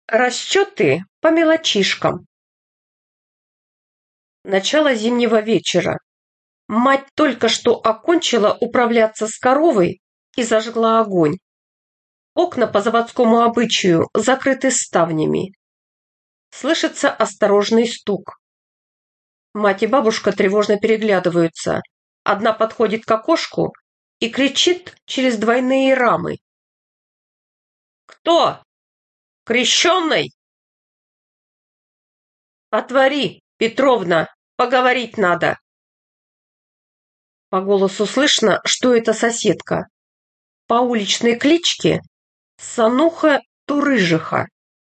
Расчеты по мелочишкам. Начало зимнего вечера. Мать только что окончила управляться с коровой и зажгла огонь. Окна по заводскому обычаю закрыты ставнями. Слышится осторожный стук. Мать и бабушка тревожно переглядываются. Одна подходит к окошку и кричит через двойные рамы. «Кто? Крещеный?» «Отвори, Петровна, поговорить надо». По голосу слышно, что это соседка. По уличной кличке Сануха Турыжиха.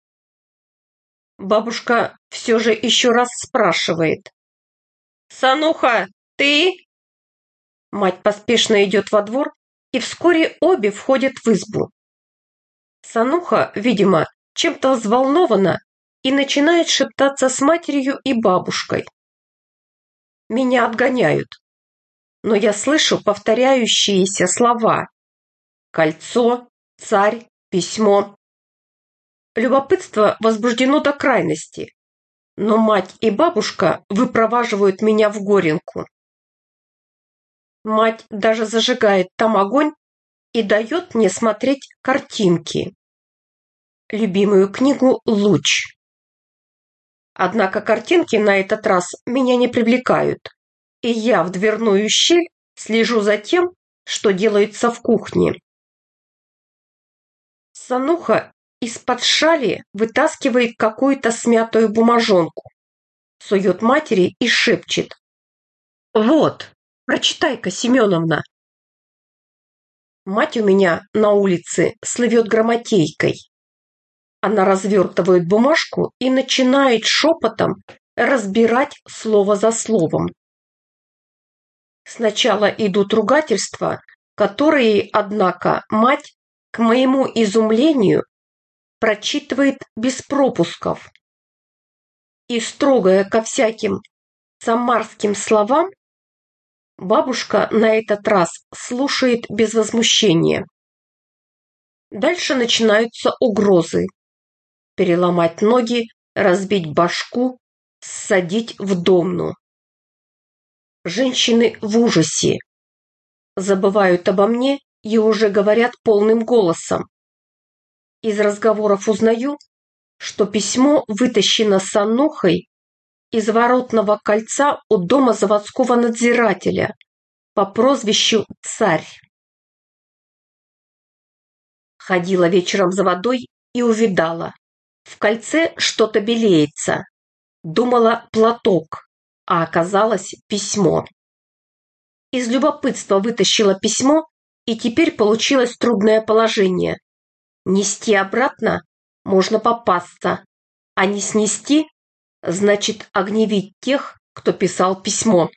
Бабушка все же еще раз спрашивает. «Сануха, ты?» Мать поспешно идет во двор, и вскоре обе входят в избу. Сануха, видимо, чем-то взволнована и начинает шептаться с матерью и бабушкой. Меня отгоняют, но я слышу повторяющиеся слова: кольцо, царь, письмо. Любопытство возбуждено до крайности, но мать и бабушка выпроваживают меня в горенку. Мать даже зажигает там огонь и дает мне смотреть картинки. Любимую книгу «Луч». Однако картинки на этот раз меня не привлекают, и я в дверную щель слежу за тем, что делается в кухне. Сануха из-под шали вытаскивает какую-то смятую бумажонку, сует матери и шепчет: «Вот, прочитай-ка, Семеновна». Мать у меня на улице слывет грамотейкой. Она развертывает бумажку и начинает шепотом разбирать слово за словом. Сначала идут ругательства, которые, однако, мать, к моему изумлению, прочитывает без пропусков. И строгая ко всяким самарским словам, бабушка на этот раз слушает без возмущения. Дальше начинаются угрозы: переломать ноги, разбить башку, ссадить в домну. Женщины в ужасе. Забывают обо мне и уже говорят полным голосом. Из разговоров узнаю, что письмо вытащено Санухой из воротного кольца у дома заводского надзирателя по прозвищу Царь. Ходила вечером за водой и увидала: в кольце что-то белеется. Думала, платок, а оказалось письмо. Из любопытства вытащила письмо, и теперь получилось трудное положение. Нести обратно можно попасться, а не снести значит огневить тех, кто писал письмо.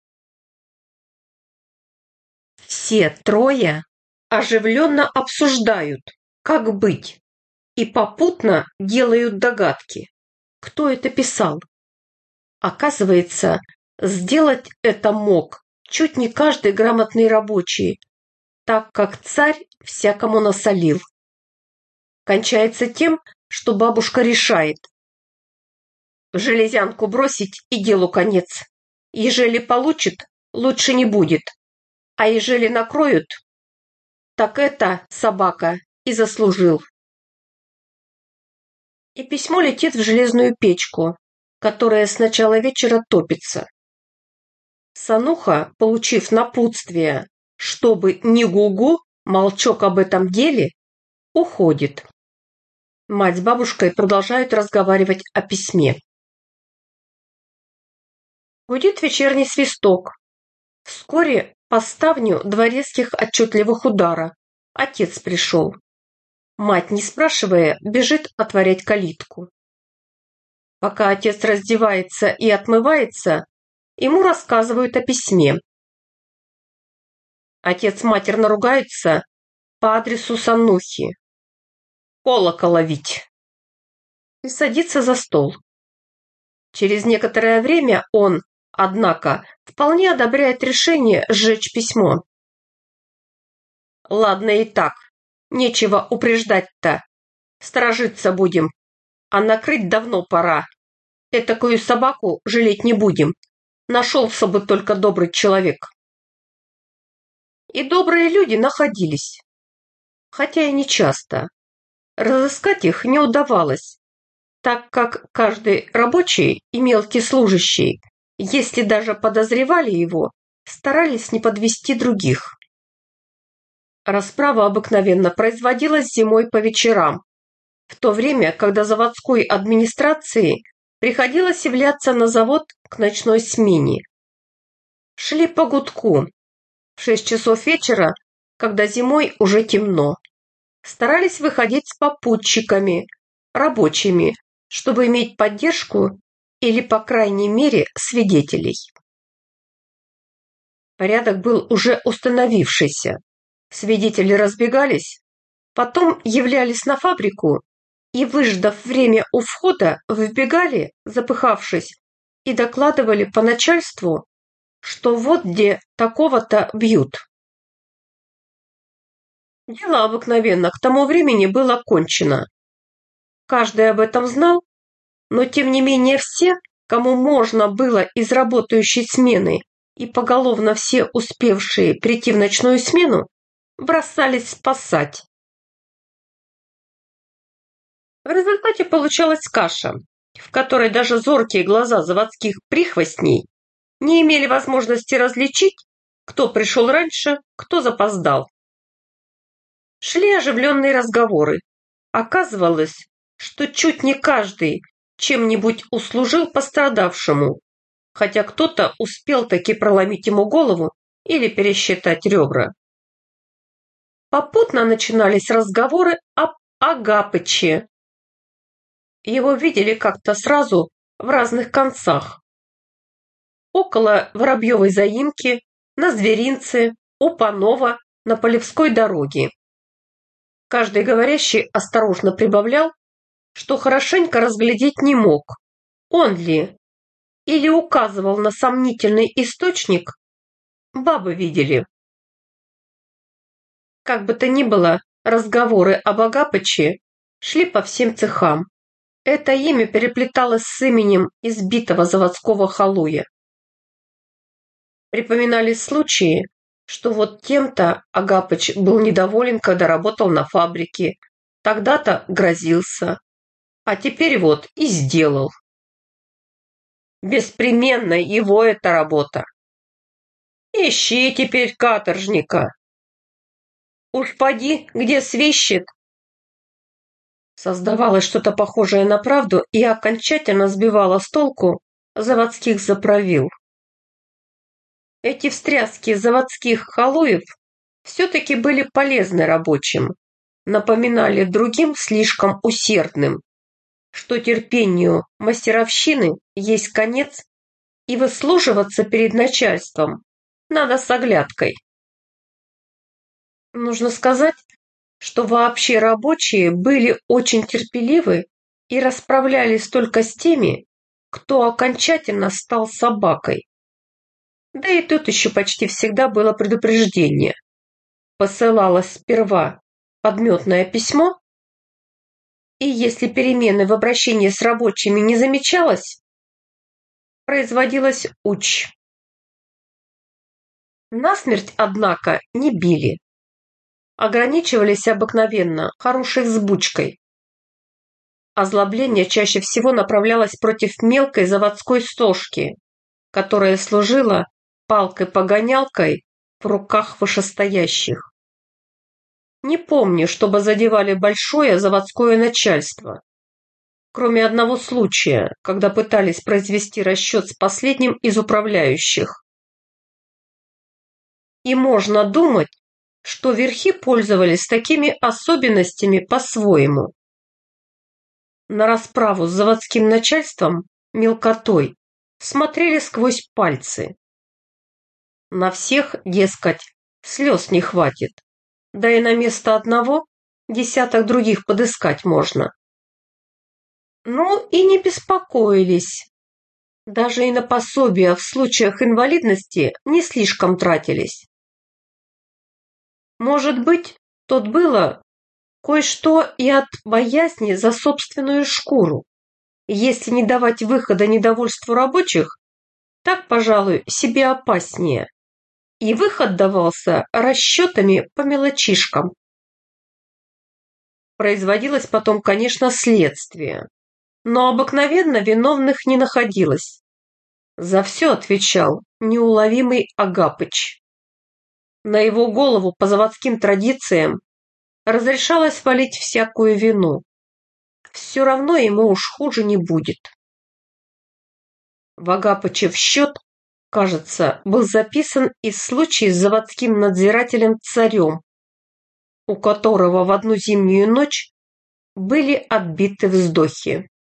Все трое оживленно обсуждают, как быть, и попутно делают догадки, кто это писал. Оказывается, сделать это мог чуть не каждый грамотный рабочий, так как царь всякому насолил. Кончается тем, что бабушка решает: железянку бросить и делу конец. Ежели получит, лучше не будет. А ежели накроют, так это собака и заслужил. И письмо летит в железную печку, которая с начала вечера топится. Сануха, получив напутствие, чтобы не гугу, молчок об этом деле, уходит. Мать с бабушкой продолжают разговаривать о письме. Гудит вечерний свисток. Вскоре по ставню два резких отчетливых удара. Отец пришел. Мать, не спрашивая, бежит отворять калитку. Пока отец раздевается и отмывается, ему рассказывают о письме. Отец матерно ругается по адресу Санухи. Колокол ловить. И садится за стол. Через некоторое время он, однако, вполне одобряет решение сжечь письмо. Ладно и так, нечего упреждать-то. Сторожиться будем, А накрыть давно пора. Этакую собаку жалеть не будем. Нашелся бы только добрый человек. И добрые люди находились, хотя и не часто. Разыскать их не удавалось, так как каждый рабочий и мелкий служащий, если даже подозревали его, старались не подвести других. Расправа обыкновенно производилась зимой по вечерам, в то время, когда заводской администрации приходилось являться на завод к ночной смене. Шли по гудку. В 6 часов вечера, когда зимой уже темно. Старались выходить с попутчиками, рабочими, чтобы иметь поддержку или, по крайней мере, свидетелей. Порядок был уже установившийся. Свидетели разбегались, потом являлись на фабрику и, выждав время у входа, вбегали, запыхавшись, и докладывали по начальству, что вот где такого-то бьют. Дело обыкновенно к тому времени было кончено. Каждый об этом знал, но тем не менее все, кому можно было из работающей смены и поголовно все успевшие прийти в ночную смену, бросались спасать. В результате получалась каша, в которой даже зоркие глаза заводских прихвостней не имели возможности различить, кто пришел раньше, кто запоздал. Шли оживленные разговоры. Оказывалось, что чуть не каждый чем-нибудь услужил пострадавшему, хотя кто-то успел таки проломить ему голову или пересчитать ребра. Попутно начинались разговоры об Агапыче. Его видели как-то сразу в разных концах. Около Воробьевой заимки, на Зверинце, у Панова, на Полевской дороге. Каждый говорящий осторожно прибавлял, что хорошенько разглядеть не мог, он ли, или указывал на сомнительный источник, бабы видели. Как бы то ни было, разговоры об Агапыче шли по всем цехам. Это имя переплеталось с именем избитого заводского халуя. Припоминались случаи, что вот тем-то Агапыч был недоволен, когда работал на фабрике, тогда-то грозился, а теперь вот и сделал. Беспременно его эта работа. Ищи теперь каторжника. Уж поди, где свищет. Создавалось что-то похожее на правду и окончательно сбивало с толку заводских заправил. Эти встряски заводских халуев все-таки были полезны рабочим, напоминали другим слишком усердным, что терпению мастеровщины есть конец, и выслуживаться перед начальством надо с оглядкой. Нужно сказать, что вообще рабочие были очень терпеливы и расправлялись только с теми, кто окончательно стал собакой. Да и тут еще почти всегда было предупреждение. Посылалось сперва подметное письмо, и если перемены в обращении с рабочими не замечалось, производилась уч. Насмерть, однако, не били. Ограничивались обыкновенно хорошей взбучкой. Озлобление чаще всего направлялось против мелкой заводской сошки, которая служила палкой-погонялкой в руках вышестоящих. Не помню, чтобы задевали большое заводское начальство, кроме одного случая, когда пытались произвести расчет с последним из управляющих. И можно думать, что верхи пользовались такими особенностями по-своему. На расправу с заводским начальством, мелкотой, смотрели сквозь пальцы. На всех, дескать, слез не хватит, да и на место одного десяток других подыскать можно. Ну и не беспокоились. Даже и на пособия в случаях инвалидности не слишком тратились. Может быть, тут было Кое-что и от боязни за собственную шкуру. Если не давать выхода недовольству рабочих, так, пожалуй, себе опаснее. И выход давался расчетами по мелочишкам. Производилось потом, конечно, следствие, но обыкновенно виновных не находилось. За все отвечал неуловимый Агапыч. На его голову по заводским традициям разрешалось валить всякую вину. Все равно ему уж хуже не будет. В Агапычев счет, кажется, был записан и случай с заводским надзирателем Царем, у которого в одну зимнюю ночь были отбиты вздохи.